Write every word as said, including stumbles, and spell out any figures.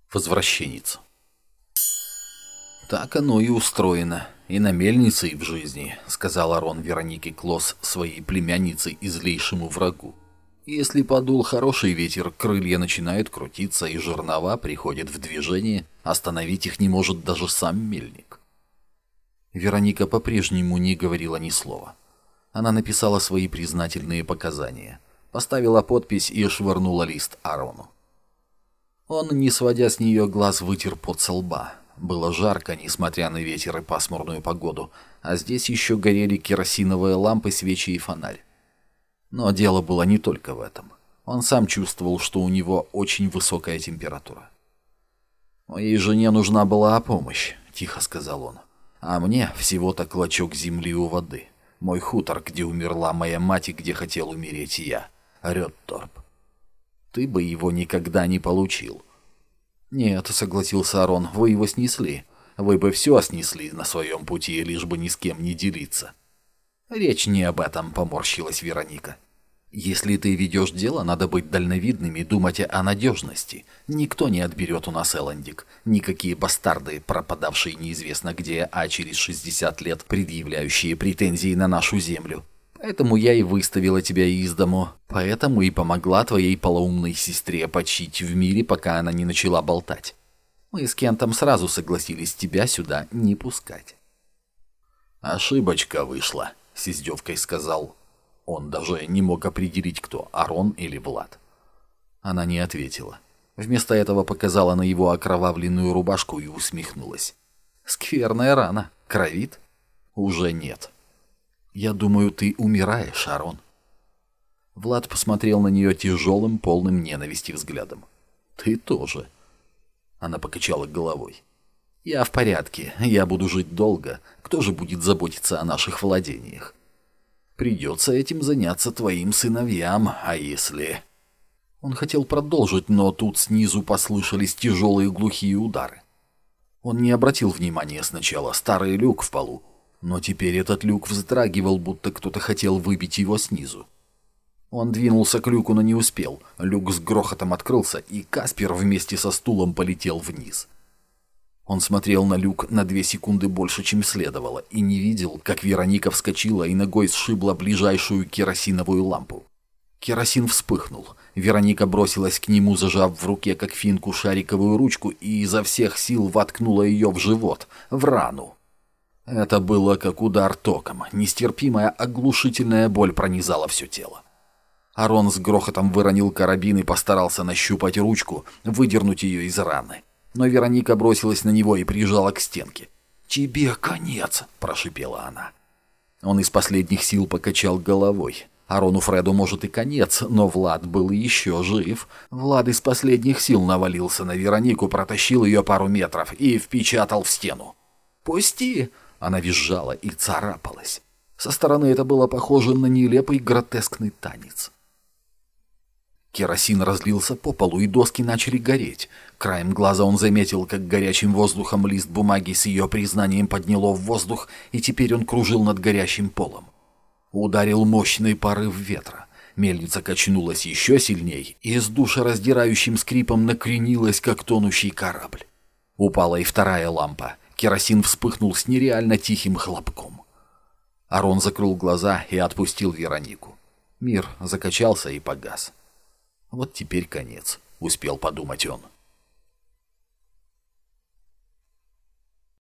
Возвращенец. «Так оно и устроено. И на мельнице, и в жизни», — сказал Арон Веронике Клосс, своей племяннице и злейшему врагу. «Если подул хороший ветер, крылья начинают крутиться, и жернова приходят в движение, остановить их не может даже сам мельник». Вероника по-прежнему не говорила ни слова. Она написала свои признательные показания, поставила подпись и швырнула лист Арону. Он, не сводя с нее глаз, вытер пот со лба. Было жарко, несмотря на ветер и пасмурную погоду, а здесь еще горели керосиновые лампы, свечи и фонарь. Но дело было не только в этом. Он сам чувствовал, что у него очень высокая температура. «Моей жене нужна была помощь», — тихо сказал он. «А мне всего-то клочок земли у воды. Мой хутор, где умерла моя мать и где хотел умереть я. Рёдторп. Ты бы его никогда не получил». «Нет», — согласился Арон, — «вы его снесли. Вы бы все снесли на своем пути, лишь бы ни с кем не делиться». «Речь не об этом», — поморщилась Вероника. «Если ты ведешь дело, надо быть дальновидным и думать о надежности. Никто не отберет у нас Эландик. Никакие бастарды, пропадавшие неизвестно где, а через шестьдесят лет предъявляющие претензии на нашу землю. Поэтому я и выставила тебя из дому. Поэтому и помогла твоей полоумной сестре почить в мире, пока она не начала болтать. Мы с Кентом сразу согласились тебя сюда не пускать». «Ошибочка вышла», — с издевкой сказал. Он даже не мог определить, кто, Арон или Влад. Она не ответила. Вместо этого показала на его окровавленную рубашку и усмехнулась. «Скверная рана. Кровит?» «Уже нет». «Я думаю, ты умираешь, Арон». Влад посмотрел на нее тяжелым, полным ненависти взглядом. «Ты тоже». Она покачала головой. «Я в порядке. Я буду жить долго. Кто же будет заботиться о наших владениях? Придется этим заняться твоим сыновьям, а если...» Он хотел продолжить, но тут снизу послышались тяжелые глухие удары. Он не обратил внимания сначала. Старый люк в полу. Но теперь этот люк вздрагивал, будто кто-то хотел выбить его снизу. Он двинулся к люку, но не успел. Люк с грохотом открылся, и Каспер вместе со стулом полетел вниз. Он смотрел на люк на две секунды больше, чем следовало, и не видел, как Вероника вскочила и ногой сшибла ближайшую керосиновую лампу. Керосин вспыхнул. Вероника бросилась к нему, зажав в руке, как финку, шариковую ручку, и изо всех сил воткнула ее в живот, в рану. Это было как удар током. Нестерпимая оглушительная боль пронизала все тело. Арон с грохотом выронил карабин и постарался нащупать ручку, выдернуть ее из раны. Но Вероника бросилась на него и прижала к стенке. «Тебе конец!» – прошипела она. Он из последних сил покачал головой. Арону Фреду может и конец, но Влад был еще жив. Влад из последних сил навалился на Веронику, протащил ее пару метров и впечатал в стену. «Пусти!» – она визжала и царапалась. Со стороны это было похоже на нелепый гротескный танец. Керосин разлился по полу, и доски начали гореть. Краем глаза он заметил, как горячим воздухом лист бумаги с ее признанием подняло в воздух, и теперь он кружил над горящим полом. Ударил мощный порыв ветра. Мельница качнулась еще сильней и с душераздирающим скрипом накренилась, как тонущий корабль. Упала и вторая лампа. Керосин вспыхнул с нереально тихим хлопком. Арон закрыл глаза и отпустил Веронику. Мир закачался и погас. Вот теперь конец, успел подумать он.